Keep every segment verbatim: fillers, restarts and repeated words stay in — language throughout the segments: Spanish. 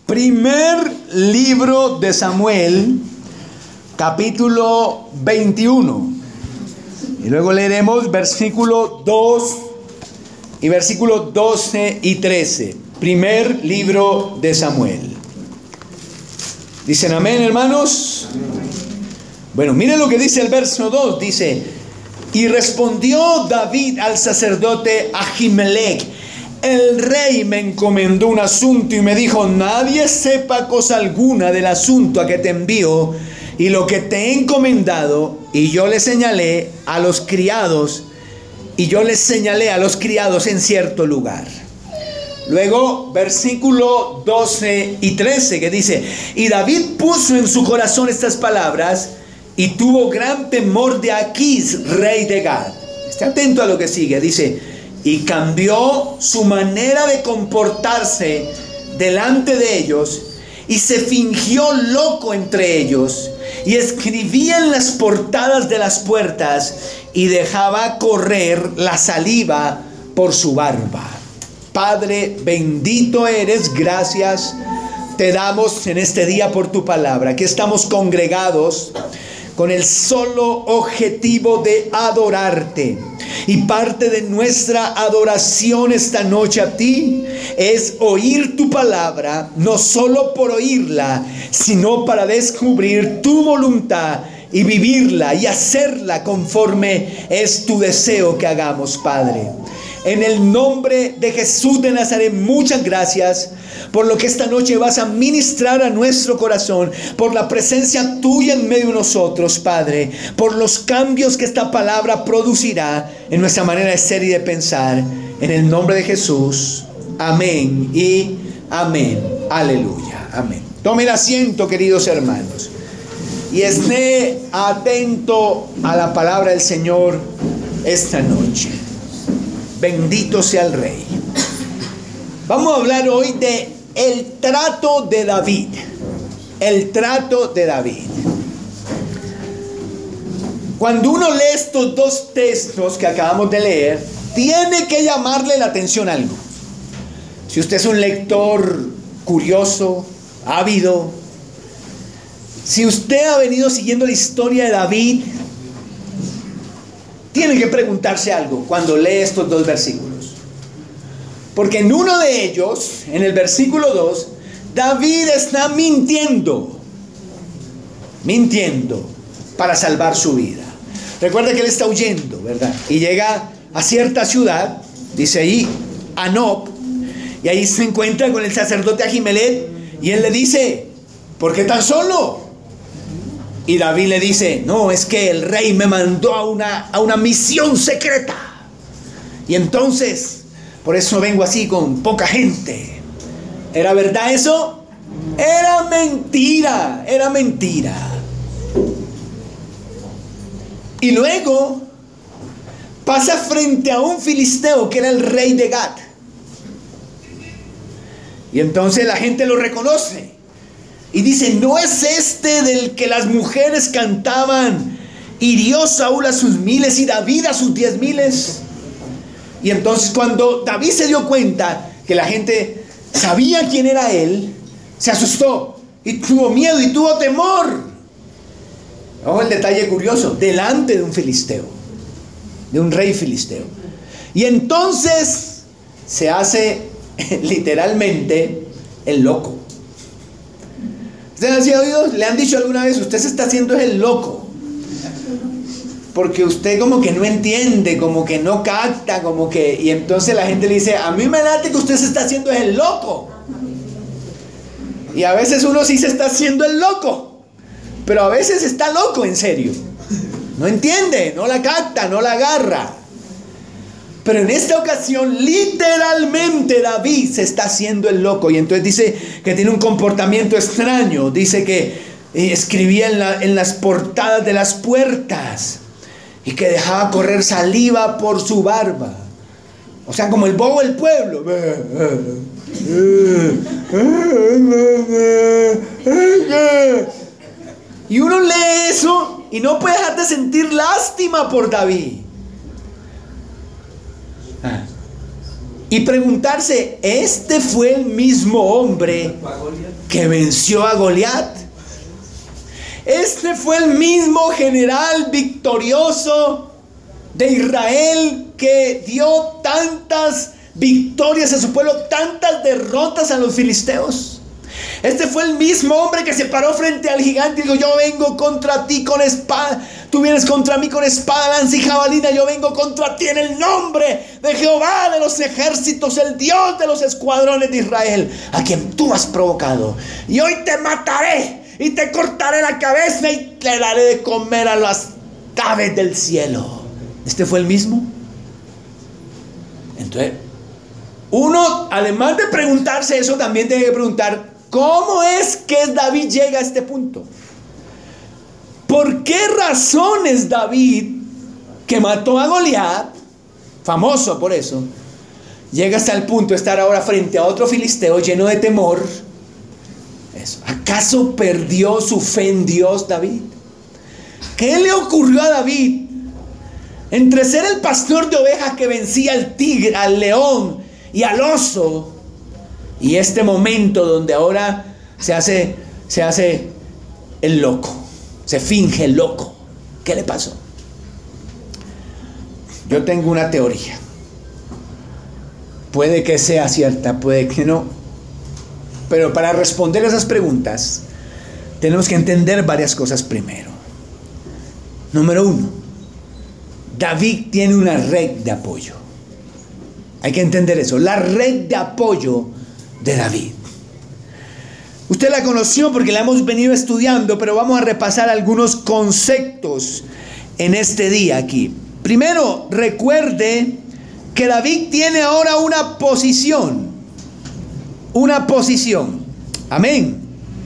Primer libro de Samuel, capítulo veintiuno. Y luego leeremos versículo dos y versículos doce y trece. Primer libro de Samuel. ¿Dicen amén, hermanos? Bueno, miren lo que dice el verso dos. Dice: y respondió David al sacerdote Ahimelech: el rey me encomendó un asunto y me dijo: nadie sepa cosa alguna del asunto a que te envío y lo que te he encomendado. Y yo le señalé a los criados, y yo les señalé a los criados en cierto lugar. Luego, versículo doce y trece, que dice: y David puso en su corazón estas palabras y tuvo gran temor de Aquís, rey de Gad. Esté atento a lo que sigue. Dice: y cambió su manera de comportarse delante de ellos, y se fingió loco entre ellos, y escribía en las portadas de las puertas, y dejaba correr la saliva por su barba. Padre, bendito eres, gracias te damos en este día por tu palabra. Aquí estamos congregados con el solo objetivo de adorarte. Y parte de nuestra adoración esta noche a ti es oír tu palabra, no solo por oírla, sino para descubrir tu voluntad y vivirla y hacerla conforme es tu deseo que hagamos, Padre. En el nombre de Jesús de Nazaret, muchas gracias por lo que esta noche vas a ministrar a nuestro corazón, por la presencia tuya en medio de nosotros, Padre, por los cambios que esta palabra producirá en nuestra manera de ser y de pensar. En el nombre de Jesús, amén y amén. Aleluya, amén. Tomen asiento, queridos hermanos, y esté atento a la palabra del Señor esta noche. Bendito sea el Rey. Vamos a hablar hoy de el trato de David. El trato de David. Cuando uno lee estos dos textos que acabamos de leer, tiene que llamarle la atención algo. Si usted es un lector curioso, ávido, si usted ha venido siguiendo la historia de David, tiene que preguntarse algo cuando lee estos dos versículos. Porque en uno de ellos, en el versículo dos, David está mintiendo. Mintiendo para salvar su vida. Recuerda que él está huyendo, ¿verdad? Y llega a cierta ciudad, dice ahí, a Nob, y ahí se encuentra con el sacerdote Ahimelech, y él le dice: ¿por qué tan solo? Y David le dice: no, es que el rey me mandó a una, a una misión secreta. Y entonces, por eso vengo así con poca gente. ¿Era verdad eso? Era mentira, era mentira. Y luego pasa frente a un filisteo que era el rey de Gad. Y entonces la gente lo reconoce. Y dice: ¿no es este del que las mujeres cantaban, hirió Saúl a sus miles y David a sus diez miles? Y entonces cuando David se dio cuenta que la gente sabía quién era él, se asustó y tuvo miedo y tuvo temor. Ojo el detalle curioso: delante de un filisteo, de un rey filisteo. Y entonces se hace literalmente el loco. ¿Ustedes han oído? ¿Le han dicho alguna vez: usted se está haciendo el loco? Porque usted como que no entiende, como que no capta, como que... Y entonces la gente le dice: a mí me late que usted se está haciendo el loco. Y a veces uno sí se está haciendo el loco, pero a veces está loco en serio. No entiende, no la capta, no la agarra. Pero en esta ocasión, literalmente, David se está haciendo el loco. Y entonces dice que tiene un comportamiento extraño. Dice que eh, escribía en, la, en las portadas de las puertas. Y que dejaba correr saliva por su barba. O sea, como el bobo del pueblo. Y uno lee eso y no puede dejar de sentir lástima por David. y preguntarse, ¿este fue el mismo hombre que venció a Goliat? ¿Este fue el mismo general victorioso de Israel que dio tantas victorias a su pueblo, tantas derrotas a los filisteos? Este fue el mismo hombre que se paró frente al gigante y dijo, yo vengo contra ti con espada, tú vienes contra mí con espada, lanza y jabalina, yo vengo contra ti en el nombre de Jehová de los ejércitos, el Dios de los escuadrones de Israel, a quien tú has provocado. Y hoy te mataré y te cortaré la cabeza y le daré de comer a las aves del cielo. ¿Este fue el mismo? Entonces, uno, además de preguntarse eso, también debe preguntar, ¿cómo es que David llega a este punto? ¿Por qué razones David, que mató a Goliat, famoso por eso, llega hasta el punto de estar ahora frente a otro filisteo lleno de temor? Eso. ¿Acaso perdió su fe en Dios David? ¿Qué le ocurrió a David? Entre ser el pastor de ovejas que vencía al tigre, al león y al oso, y este momento donde ahora se hace, se hace el loco, se finge el loco. ¿Qué le pasó? Yo tengo una teoría. Puede que sea cierta, puede que no. Pero para responder esas preguntas, tenemos que entender varias cosas primero. Número uno, David tiene una red de apoyo. Hay que entender eso, la red de apoyo de David. Usted la conoció porque la hemos venido estudiando, pero vamos a repasar algunos conceptos en este día aquí. Primero, recuerde que David tiene ahora una posición. Una posición. Amén.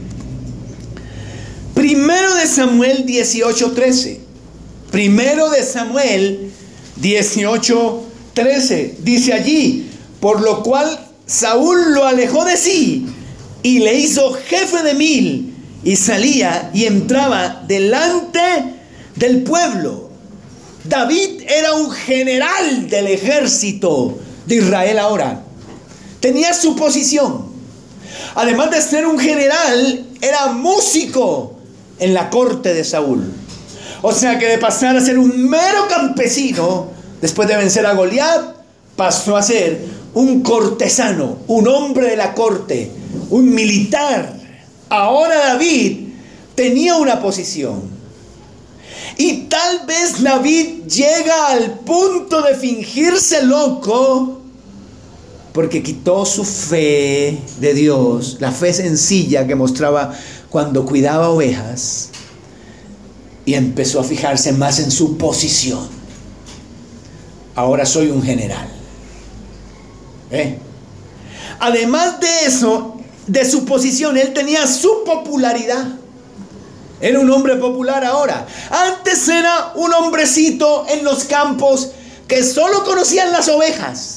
Primero de Samuel dieciocho trece. Primero de Samuel dieciocho trece. Dice allí, por lo cual Saúl lo alejó de sí y le hizo jefe de mil, y salía y entraba delante del pueblo. David era un general del ejército de Israel ahora. Tenía su posición. Además de ser un general, era músico en la corte de Saúl. O sea que de pasar a ser un mero campesino, después de vencer a Goliat, pasó a ser un cortesano, un hombre de la corte, un militar. Ahora David tenía una posición. Y tal vez David llega al punto de fingirse loco porque quitó su fe de Dios, la fe sencilla que mostraba cuando cuidaba ovejas, y empezó a fijarse más en su posición. Ahora soy un general. ¿Eh? Además de eso, de su posición, él tenía su popularidad. Era un hombre popular ahora. Antes era un hombrecito en los campos que solo conocían las ovejas.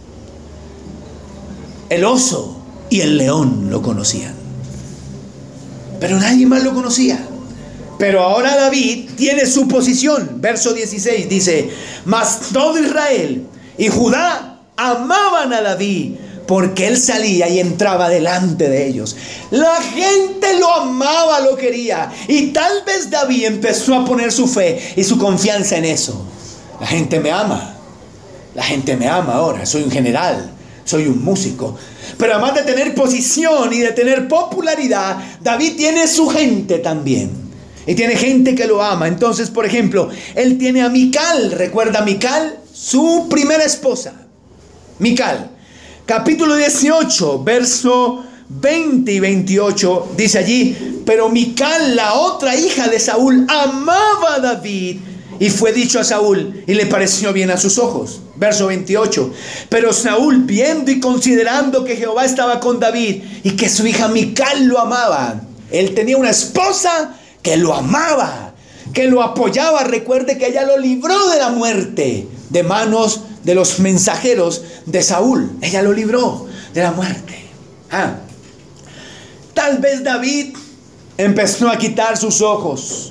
El oso y el león lo conocían, pero nadie más lo conocía. Pero ahora David tiene su posición. Verso dieciséis dice, mas todo Israel y Judá amaban a David, porque él salía y entraba delante de ellos. La gente lo amaba, lo quería. Y tal vez David empezó a poner su fe y su confianza en eso. La gente me ama. La gente me ama ahora. Soy un general. Soy un músico. Pero además de tener posición y de tener popularidad, David tiene su gente también. Y tiene gente que lo ama. Entonces, por ejemplo, él tiene a Mical. ¿Recuerda a Mical? Su primera esposa. Mical. Capítulo dieciocho, verso veinte y veintiocho, dice allí, pero Mical, la otra hija de Saúl, amaba a David, y fue dicho a Saúl, y le pareció bien a sus ojos. Verso veintiocho, pero Saúl, viendo y considerando que Jehová estaba con David, y que su hija Mical lo amaba, él tenía una esposa que lo amaba, que lo apoyaba. Recuerde que ella lo libró de la muerte, de manos de los mensajeros de Saúl. Ella lo libró de la muerte. Ah. Tal vez David empezó a quitar sus ojos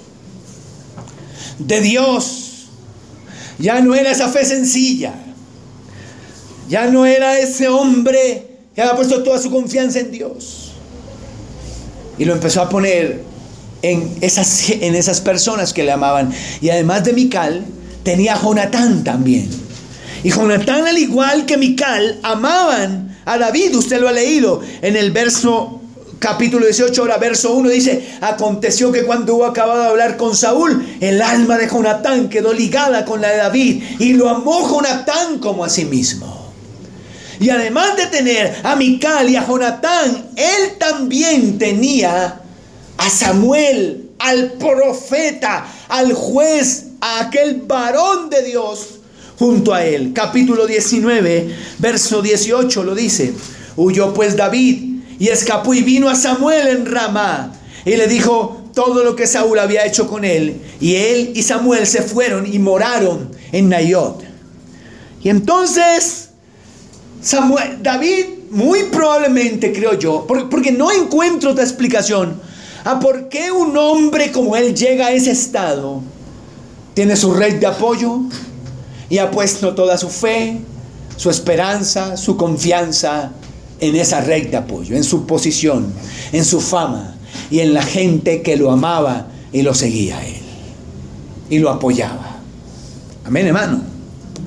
de Dios. Ya no era esa fe sencilla. Ya no era ese hombre que había puesto toda su confianza en Dios. Y lo empezó a poner en esas, en esas personas que le amaban. Y además de Mical, tenía a Jonatán también. Y Jonatán, al igual que Mical, amaban a David. Usted lo ha leído en el verso capítulo dieciocho, ahora verso uno, dice: aconteció que cuando hubo acabado de hablar con Saúl, el alma de Jonatán quedó ligada con la de David, y lo amó Jonatán como a sí mismo. Y además de tener a Mical y a Jonatán, él también tenía a Samuel, al profeta, al juez, a aquel varón de Dios junto a él. Capítulo diecinueve, verso dieciocho lo dice: huyó pues David y escapó y vino a Samuel en Ramá, y le dijo todo lo que Saúl había hecho con él. Y él y Samuel se fueron y moraron en Nayot. Y entonces Samuel, David, muy probablemente, creo yo, porque, porque no encuentro otra explicación a por qué un hombre como él llega a ese estado. Tiene su red de apoyo y ha puesto toda su fe, su esperanza, su confianza en esa red de apoyo, en su posición, en su fama y en la gente que lo amaba y lo seguía a él y lo apoyaba. Amén, hermano.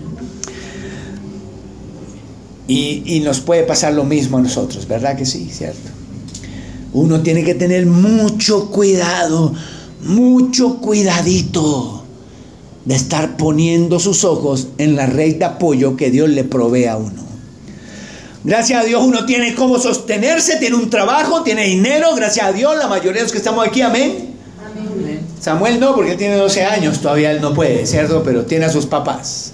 Y, y nos puede pasar lo mismo a nosotros, ¿verdad que sí? ¿Cierto? Uno tiene que tener mucho cuidado, mucho cuidadito de estar poniendo sus ojos en la red de apoyo que Dios le provee a uno. Gracias a Dios uno tiene cómo sostenerse, tiene un trabajo, tiene dinero, gracias a Dios, la mayoría de los que estamos aquí, amén. Amén. Samuel no, porque él tiene doce años, todavía él no puede, ¿cierto? Pero tiene a sus papás.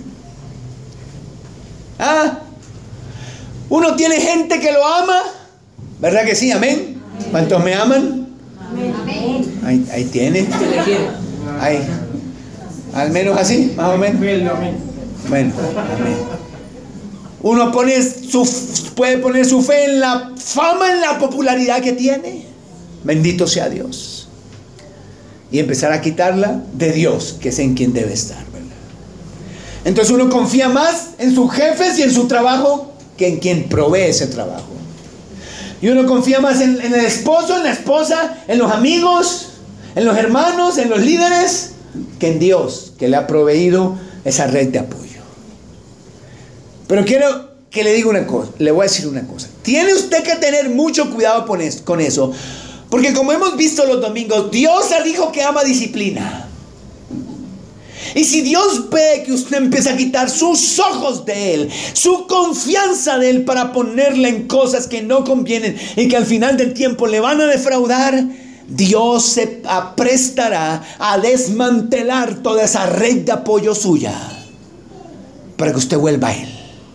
Ah, uno tiene gente que lo ama, ¿verdad que sí? Amén. Amén. ¿Cuántos me aman? Amén. Ahí, ahí tiene. Ahí. Al menos así, más o menos. Bueno, amén. Uno pone su, puede poner su fe en la fama, en la popularidad que tiene. Bendito sea Dios. Y empezar a quitarla de Dios, que es en quien debe estar, ¿verdad? Entonces uno confía más en sus jefes y en su trabajo que en quien provee ese trabajo. Y uno confía más en, en el esposo, en la esposa, en los amigos, en los hermanos, en los líderes, que en Dios, que le ha proveído esa red de apoyo. Pero quiero que le diga una cosa, le voy a decir una cosa. Tiene usted que tener mucho cuidado con eso, porque como hemos visto los domingos, Dios dijo que ama disciplina. Y si Dios ve que usted empieza a quitar sus ojos de Él, su confianza de Él, para ponerle en cosas que no convienen y que al final del tiempo le van a defraudar, Dios se aprestará a desmantelar toda esa red de apoyo suya para que usted vuelva a Él.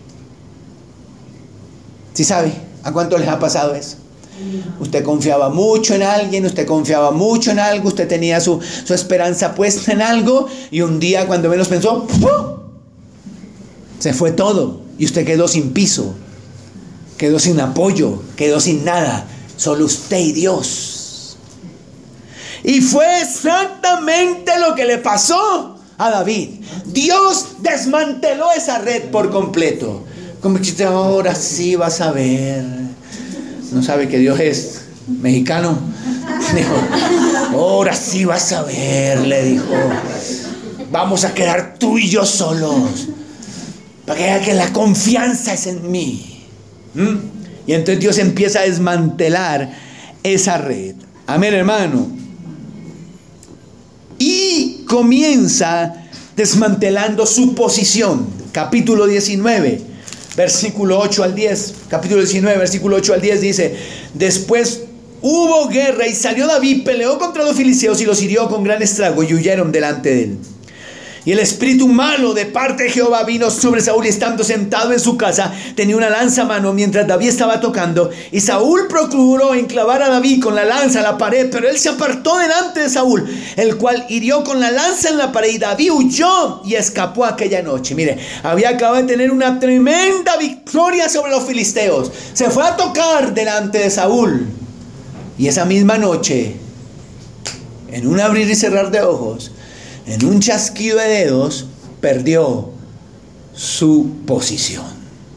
¿Sí sabe? ¿A cuánto les ha pasado eso? Usted confiaba mucho en alguien, usted confiaba mucho en algo, usted tenía su, su esperanza puesta en algo, y un día cuando menos pensó, ¡pum!, se fue todo y usted quedó sin piso, quedó sin apoyo, quedó sin nada, solo usted y Dios. Y fue exactamente lo que le pasó a David. Dios desmanteló esa red por completo. Como que ahora sí vas a ver. No sabe que Dios es mexicano. Dijo, ahora sí vas a ver, le dijo. Vamos a quedar tú y yo solos, para que vea que la confianza es en mí. ¿Mm? Y entonces Dios empieza a desmantelar esa red. Amén, hermano. Y comienza desmantelando su posición. Capítulo diecinueve. Versículo ocho al diez, capítulo diecinueve, versículo ocho al diez dice: después hubo guerra y salió David, peleó contra los filisteos y los hirió con gran estrago y huyeron delante de él. Y el espíritu malo de parte de Jehová vino sobre Saúl, y estando sentado en su casa tenía una lanza a mano mientras David estaba tocando. Y Saúl procuró enclavar a David con la lanza a la pared, pero él se apartó delante de Saúl, el cual hirió con la lanza en la pared, y David huyó y escapó aquella noche. Mire, había acabado de tener una tremenda victoria sobre los filisteos. Se fue a tocar delante de Saúl, y esa misma noche, en un abrir y cerrar de ojos, en un chasquido de dedos, perdió su posición.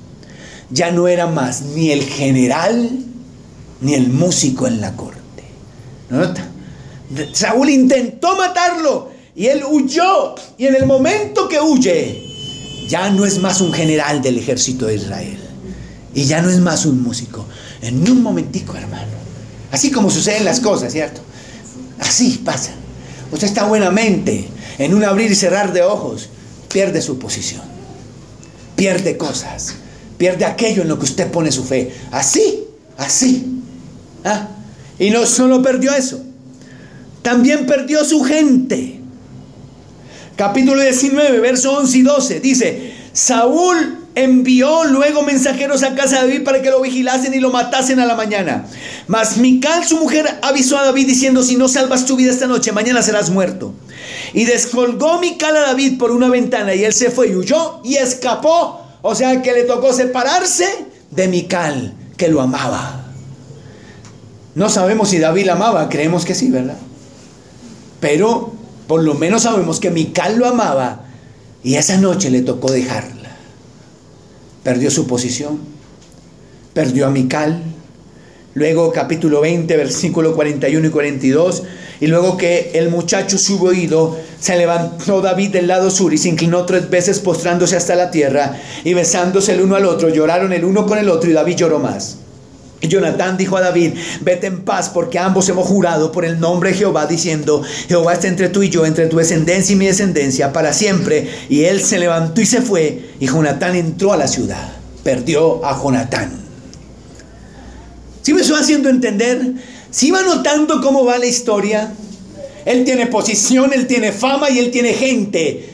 ya no era más ni el general ni el músico en la corte. ¿Nota? Saúl intentó matarlo y él huyó, y en el momento que huye ya no es más un general del ejército de Israel y ya no es más un músico. En un momentico, hermano, así como suceden las cosas, ¿cierto? Así pasan. Usted está buenamente, en un abrir y cerrar de ojos pierde su posición, pierde cosas, pierde aquello en lo que usted pone su fe. Así, así. ¿Ah? Y no solo perdió eso, también perdió su gente. Capítulo diecinueve, versos once y doce, dice: Saúl envió luego mensajeros a casa de David para que lo vigilasen y lo matasen a la mañana. Mas Mical, su mujer, avisó a David diciendo: si no salvas tu vida esta noche, mañana serás muerto. Y descolgó Mical a David por una ventana, y él se fue y huyó y escapó. O sea que le tocó separarse de Mical, que lo amaba. No sabemos si David la amaba, creemos que sí, ¿verdad? Pero por lo menos sabemos que Mical lo amaba, y esa noche le tocó dejarla. Perdió su posición, perdió a Mical. Luego capítulo veinte, versículo cuarenta y uno y cuarenta y dos. Y luego que el muchacho se hubo ido, se levantó David del lado sur y se inclinó tres veces, postrándose hasta la tierra, y besándose el uno al otro, lloraron el uno con el otro, y David lloró más. Y Jonatán dijo a David: vete en paz, porque ambos hemos jurado por el nombre de Jehová, diciendo: Jehová está entre tú y yo, entre tu descendencia y mi descendencia, para siempre. Y él se levantó y se fue, y Jonatán entró a la ciudad. Perdió a Jonatán. ¿Sí me estoy haciendo entender? ¿Sí va notando cómo va la historia? Él tiene posición, él tiene fama y él tiene gente.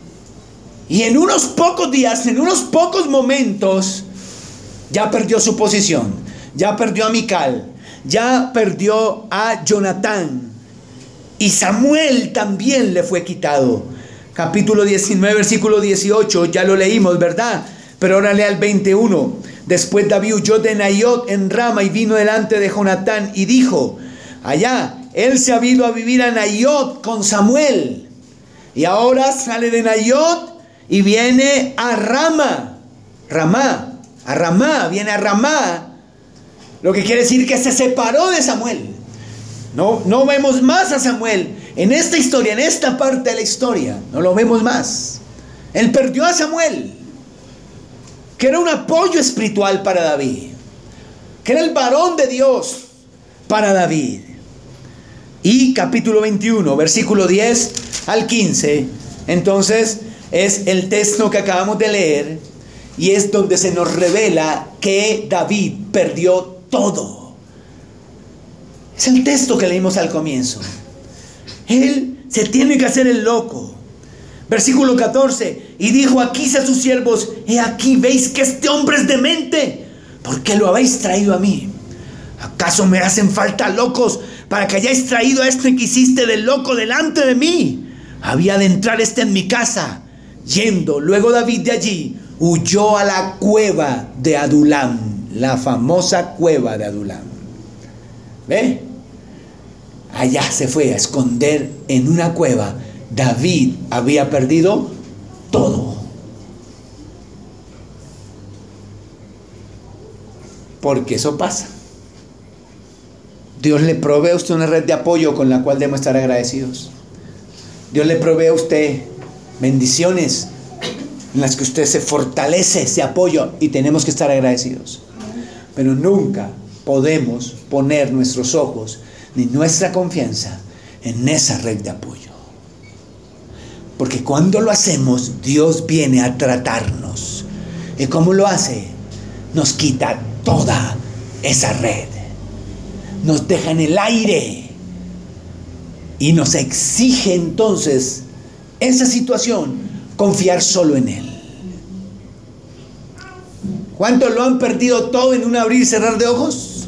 Y en unos pocos días, en unos pocos momentos, ya perdió su posición. Ya perdió a Mical, ya perdió a Jonatán, y Samuel también le fue quitado. Capítulo diecinueve, versículo dieciocho, ya lo leímos, ¿verdad? Pero ahora lea el veintiuno. Después David huyó de Naiot en Rama y vino delante de Jonatán y dijo: allá, él se ha ido a vivir a Naiot con Samuel, y ahora sale de Naiot y viene a Rama, Ramá, a Ramá, viene a Ramá. Lo que quiere decir que se separó de Samuel. No, no vemos más a Samuel en esta historia, en esta parte de la historia. No lo vemos más. Él perdió a Samuel, que era un apoyo espiritual para David, que era el varón de Dios para David. Y capítulo veintiuno, versículo diez al quince, entonces es el texto que acabamos de leer, y es donde se nos revela que David perdió todo. Es el texto que leímos al comienzo. Él se tiene que hacer el loco. Versículo catorce: y dijo a Aquis a sus siervos: he aquí, veis que este hombre es demente, ¿por qué lo habéis traído a mí? ¿Acaso me hacen falta locos para que hayáis traído a este que hiciste de loco delante de mí? Había de entrar este en mi casa. Yendo luego David de allí, huyó a la cueva de Adulam, la famosa cueva de Adulam. ¿Ve? Allá se fue a esconder en una cueva. David había perdido todo. Porque eso pasa. Dios le provee a usted una red de apoyo con la cual debemos estar agradecidos. Dios le provee a usted bendiciones en las que usted se fortalece, se apoya, y tenemos que estar agradecidos. Pero nunca podemos poner nuestros ojos ni nuestra confianza en esa red de apoyo. Porque cuando lo hacemos, Dios viene a tratarnos. ¿Y cómo lo hace? Nos quita toda esa red. Nos deja en el aire. Y nos exige entonces esa situación confiar solo en Él. ¿Cuántos lo han perdido todo en un abrir y cerrar de ojos?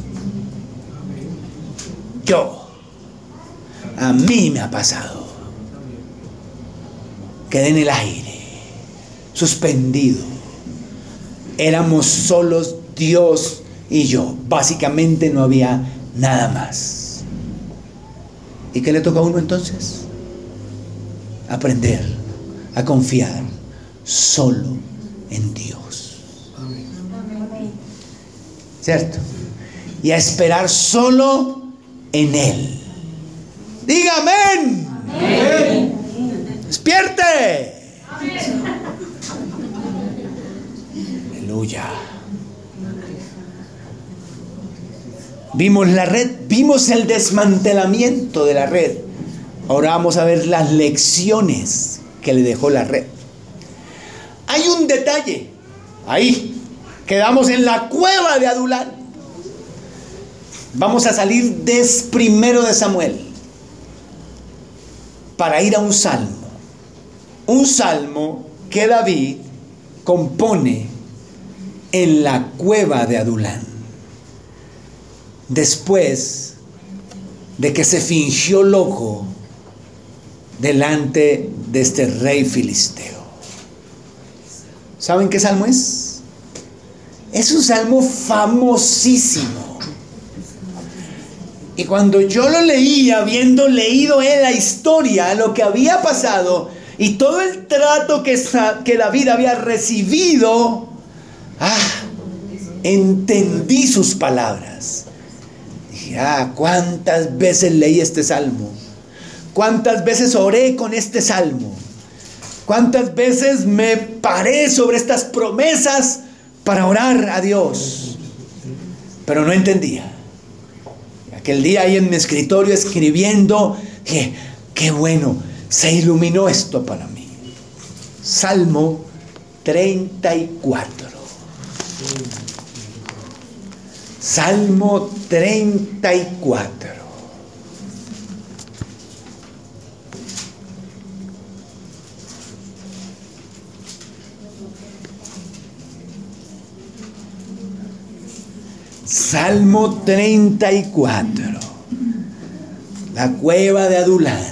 Yo. A mí me ha pasado. Quedé en el aire, suspendido. Éramos solos Dios y yo. Básicamente no había nada más. ¿Y qué le toca a uno entonces? Aprender a confiar solo en Dios. ¿cierto? Y a esperar solo en Él. Diga amén. Amén. Despierte. Amén. Aleluya. Vimos la red, vimos el desmantelamiento de la red. Ahora vamos a ver las lecciones que le dejó la red. Hay un detalle. Ahí quedamos en la cueva de Adulán. Vamos a salir de primero de Samuel para ir a un salmo. Un salmo que David compone en la cueva de Adulán, después de que se fingió loco delante de este rey filisteo. ¿Saben qué salmo es? Es un salmo famosísimo. Y cuando yo lo leía, habiendo leído en la historia lo que había pasado y todo el trato que, que David había recibido, ah, entendí sus palabras. Dije, ah, cuántas veces leí este salmo, cuántas veces oré con este salmo, cuántas veces me paré sobre estas promesas para orar a Dios, pero no entendía. Aquel día ahí en mi escritorio escribiendo, dije, qué bueno, se iluminó esto para mí. Salmo treinta y cuatro. Salmo treinta y cuatro. Salmo treinta y cuatro. La cueva de Adulán.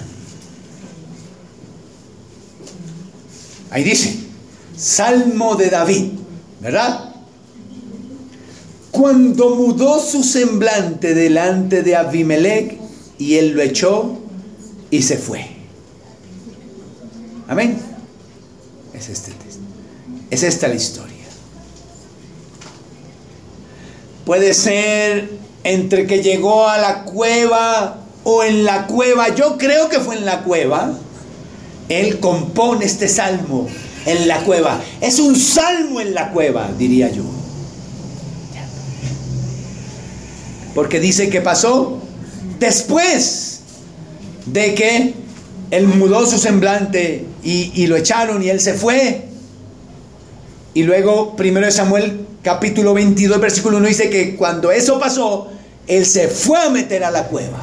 Ahí dice, Salmo de David, ¿verdad? Cuando mudó su semblante delante de Abimelech, y él lo echó y se fue. Amén. Es este texto. Es esta la historia. Puede ser entre que llegó a la cueva o en la cueva. Yo creo que fue en la cueva. Él compone este salmo en la cueva. Es un salmo en la cueva, diría yo. Porque dice que pasó después de que él mudó su semblante y, y lo echaron y él se fue. Y luego, primero de Samuel, capítulo veintidós, versículo uno, dice que cuando eso pasó, él se fue a meter a la cueva.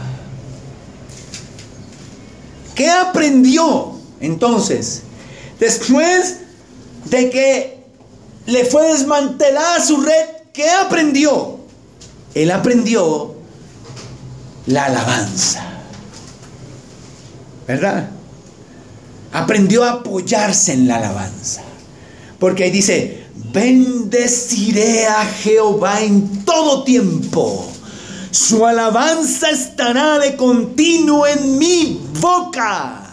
¿Qué aprendió entonces? Después de que le fue desmantelada su red, ¿qué aprendió? Él aprendió la alabanza, ¿verdad? Aprendió a apoyarse en la alabanza. Porque ahí dice, bendeciré a Jehová en todo tiempo. Su alabanza estará de continuo en mi boca.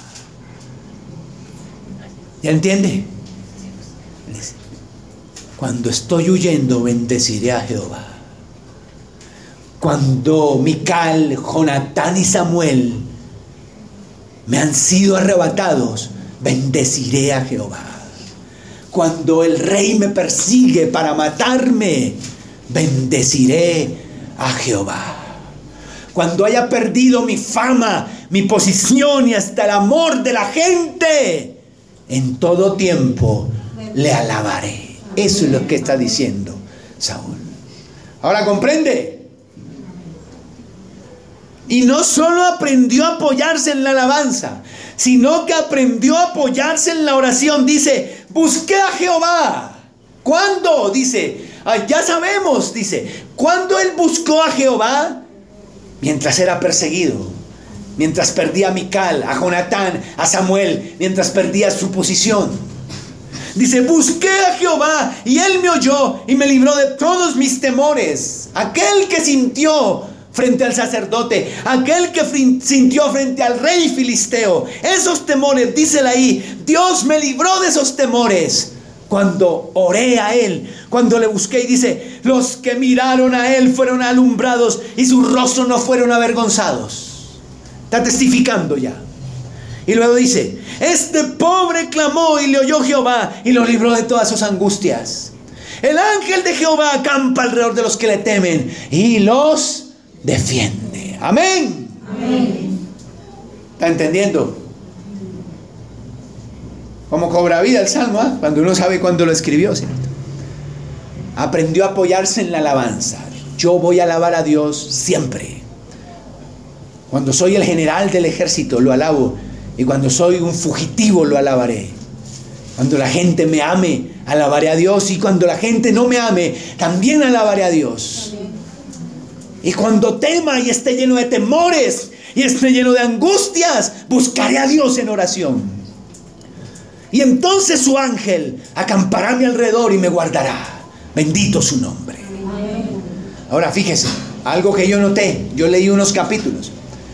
¿Ya entiende? Cuando estoy huyendo, bendeciré a Jehová. Cuando Mical, Jonatán y Samuel me han sido arrebatados, bendeciré a Jehová. Cuando el rey me persigue para matarme, bendeciré a Jehová. Cuando haya perdido mi fama, mi posición y hasta el amor de la gente, en todo tiempo le alabaré. Eso es lo que está diciendo Saúl. Ahora comprende. Y no solo aprendió a apoyarse en la alabanza, sino que aprendió a apoyarse en la oración. Dice, busqué a Jehová. ¿Cuándo? Dice, ah, ya sabemos, dice, ¿cuándo él buscó a Jehová? Mientras era perseguido, mientras perdía a Mical, a Jonatán, a Samuel, mientras perdía su posición. Dice, busqué a Jehová y él me oyó y me libró de todos mis temores. Aquel que sintió frente al sacerdote, aquel que sintió frente al rey filisteo, esos temores, dísela ahí, Dios me libró de esos temores, cuando oré a Él, cuando le busqué, y dice, los que miraron a Él fueron alumbrados y sus rostros no fueron avergonzados. Está testificando ya. Y luego dice, este pobre clamó y le oyó Jehová y lo libró de todas sus angustias. El ángel de Jehová acampa alrededor de los que le temen y los defiende. Amén. Amén. ¿Está entendiendo? Cómo cobra vida el salmo, ¿eh? Cuando uno sabe cuándo lo escribió, ¿cierto? Aprendió a apoyarse en la alabanza. Yo voy a alabar a Dios siempre. Cuando soy el general del ejército, lo alabo. Y cuando soy un fugitivo, lo alabaré. Cuando la gente me ame, alabaré a Dios. Y cuando la gente no me ame, también alabaré a Dios. Y cuando tema y esté lleno de temores y esté lleno de angustias, buscaré a Dios en oración. Y entonces su ángel acampará a mi alrededor y me guardará. Bendito su nombre. Ahora fíjese, algo que yo noté, yo leí unos capítulos.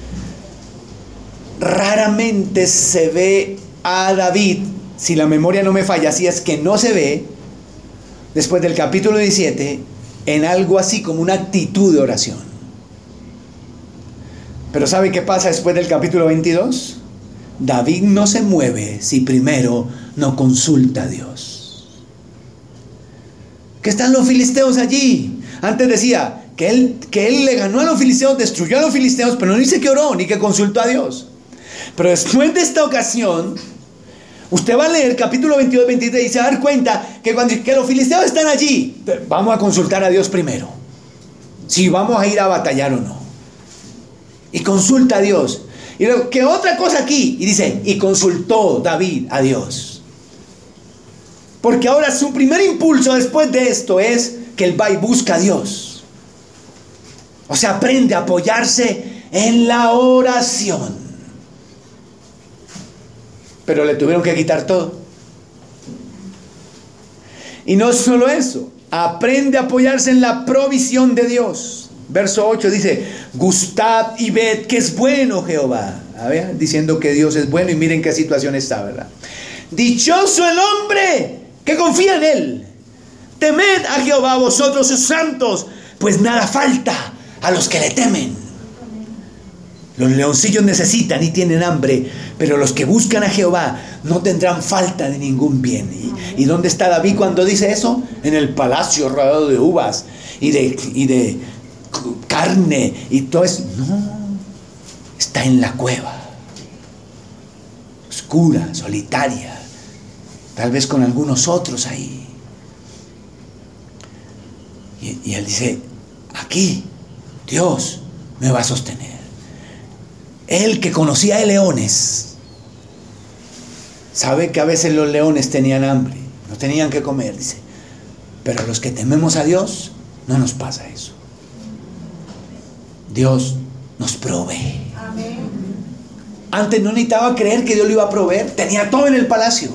Raramente se ve a David, si la memoria no me falla, si es que no se ve, después del capítulo diecisiete, en algo así como una actitud de oración. Pero ¿sabe qué pasa después del capítulo veintidós? David no se mueve si primero no consulta a Dios. ¿Qué están los filisteos allí? Antes decía que él, que él le ganó a los filisteos, destruyó a los filisteos, pero no dice que oró ni que consultó a Dios. Pero después de esta ocasión, usted va a leer capítulo veintidós, veintitrés y se va a dar cuenta que cuando que los filisteos están allí, vamos a consultar a Dios primero, si vamos a ir a batallar o no. Y consulta a Dios. Y luego, ¿qué otra cosa aquí? Y dice, y consultó David a Dios. Porque ahora su primer impulso después de esto es que él va y busca a Dios. O sea, aprende a apoyarse en la oración. Pero le tuvieron que quitar todo. Y no solo eso, aprende a apoyarse en la provisión de Dios. Verso ocho dice, gustad y ved que es bueno Jehová. A ver, diciendo que Dios es bueno, y miren qué situación está, ¿verdad? Dichoso el hombre que confía en Él. Temed a Jehová vosotros sus santos, pues nada falta a los que le temen. Los leoncillos necesitan y tienen hambre, pero los que buscan a Jehová no tendrán falta de ningún bien. ¿Y, y dónde está David cuando dice eso? En el palacio rodeado de uvas y de... Y de carne y todo eso. No, está en la cueva, oscura, solitaria, tal vez con algunos otros ahí. Y, y él dice, aquí Dios me va a sostener. Él que conocía de leones, sabe que a veces los leones tenían hambre, no tenían que comer, dice, pero a los que tememos a Dios no nos pasa eso. Dios nos provee. Amén. Antes no necesitaba creer que Dios lo iba a proveer. Tenía todo en el palacio.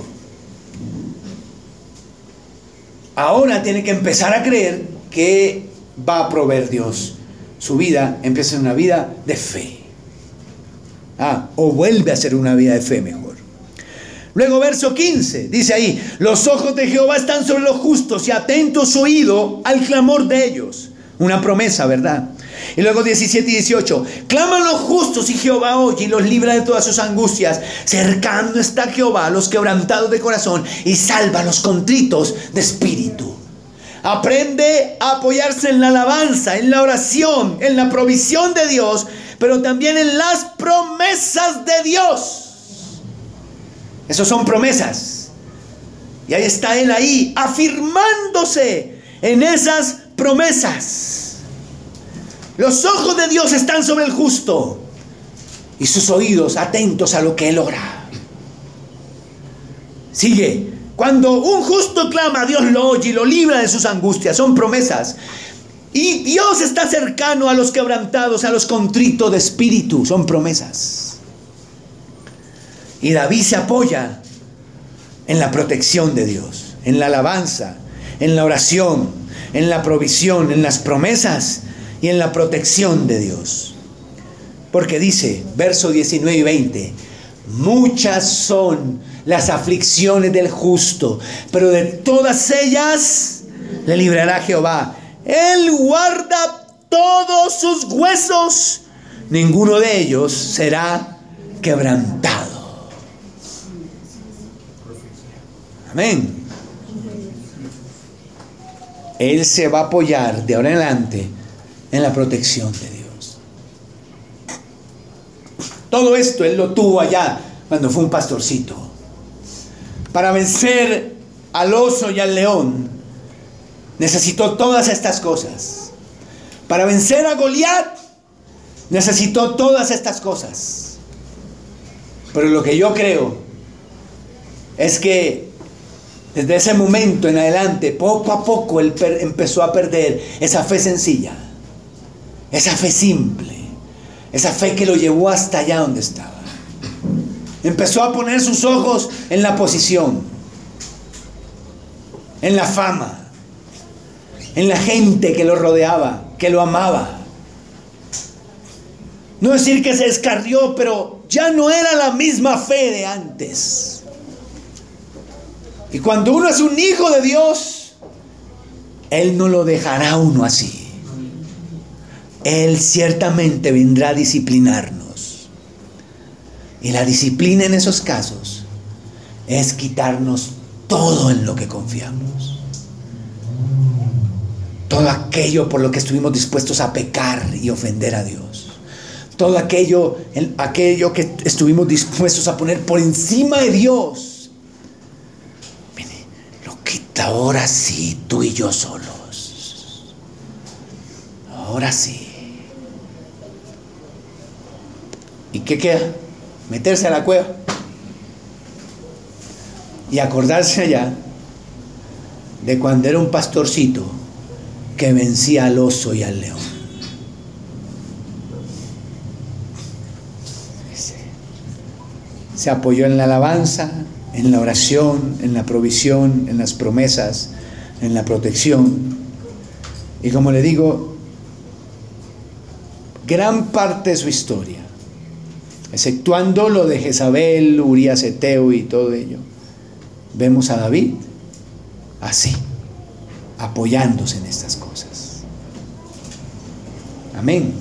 Ahora tiene que empezar a creer que va a proveer Dios. Su vida empieza en una vida de fe. Ah, o vuelve a ser una vida de fe mejor. Luego verso quince, dice ahí, los ojos de Jehová están sobre los justos y atento su oído al clamor de ellos. Una promesa, ¿verdad? Y luego diecisiete y dieciocho, claman los justos y Jehová oye y los libra de todas sus angustias. Cercano está Jehová a los quebrantados de corazón y salva a los contritos de espíritu. Aprende a apoyarse en la alabanza, en la oración, en la provisión de Dios, pero también en las promesas de Dios. Esas son promesas. Y ahí está él ahí, afirmándose en esas promesas. Los ojos de Dios están sobre el justo y sus oídos atentos a lo que él ora. Sigue. Cuando un justo clama, Dios lo oye y lo libra de sus angustias. Son promesas. Y Dios está cercano a los quebrantados, a los contritos de espíritu. Son promesas. Y David se apoya en la protección de Dios, en la alabanza, en la oración, en la provisión, en las promesas y en la protección de Dios. Porque dice, verso diecinueve y veinte, muchas son las aflicciones del justo, pero de todas ellas le librará Jehová. Él guarda todos sus huesos, ninguno de ellos será quebrantado. Amén. Él se va a apoyar de ahora en adelante en la protección de Dios. Todo esto Él lo tuvo allá cuando fue un pastorcito. Para vencer al oso y al león, necesitó todas estas cosas. Para vencer a Goliat, necesitó todas estas cosas. Pero lo que yo creo es que desde ese momento en adelante, poco a poco, él per- empezó a perder esa fe sencilla, esa fe simple, esa fe que lo llevó hasta allá donde estaba. Empezó a poner sus ojos en la posición, en la fama, en la gente que lo rodeaba, que lo amaba. No decir que se descarrió, pero ya no era la misma fe de antes. Y cuando uno es un hijo de Dios, Él no lo dejará a uno así. Él ciertamente vendrá a disciplinarnos. Y la disciplina en esos casos es quitarnos todo en lo que confiamos. Todo aquello por lo que estuvimos dispuestos a pecar y ofender a Dios. Todo aquello, aquello que estuvimos dispuestos a poner por encima de Dios. Ahora sí, tú y yo solos. Ahora sí. ¿Y qué queda? Meterse a la cueva y acordarse allá de cuando era un pastorcito que vencía al oso y al león. Se apoyó en la alabanza, en la oración, en la provisión, en las promesas, en la protección. Y como le digo, gran parte de su historia, exceptuando lo de Jezabel, Urías Eteo y todo ello, vemos a David así, apoyándose en estas cosas. Amén.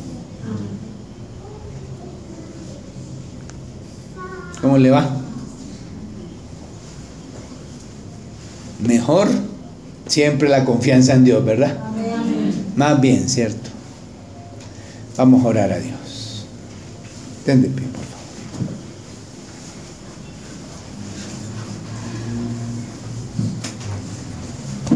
¿Cómo le va? Mejor siempre la confianza en Dios, ¿verdad? Amén. Más bien, ¿cierto? Vamos a orar a Dios. Ten de pie, por favor.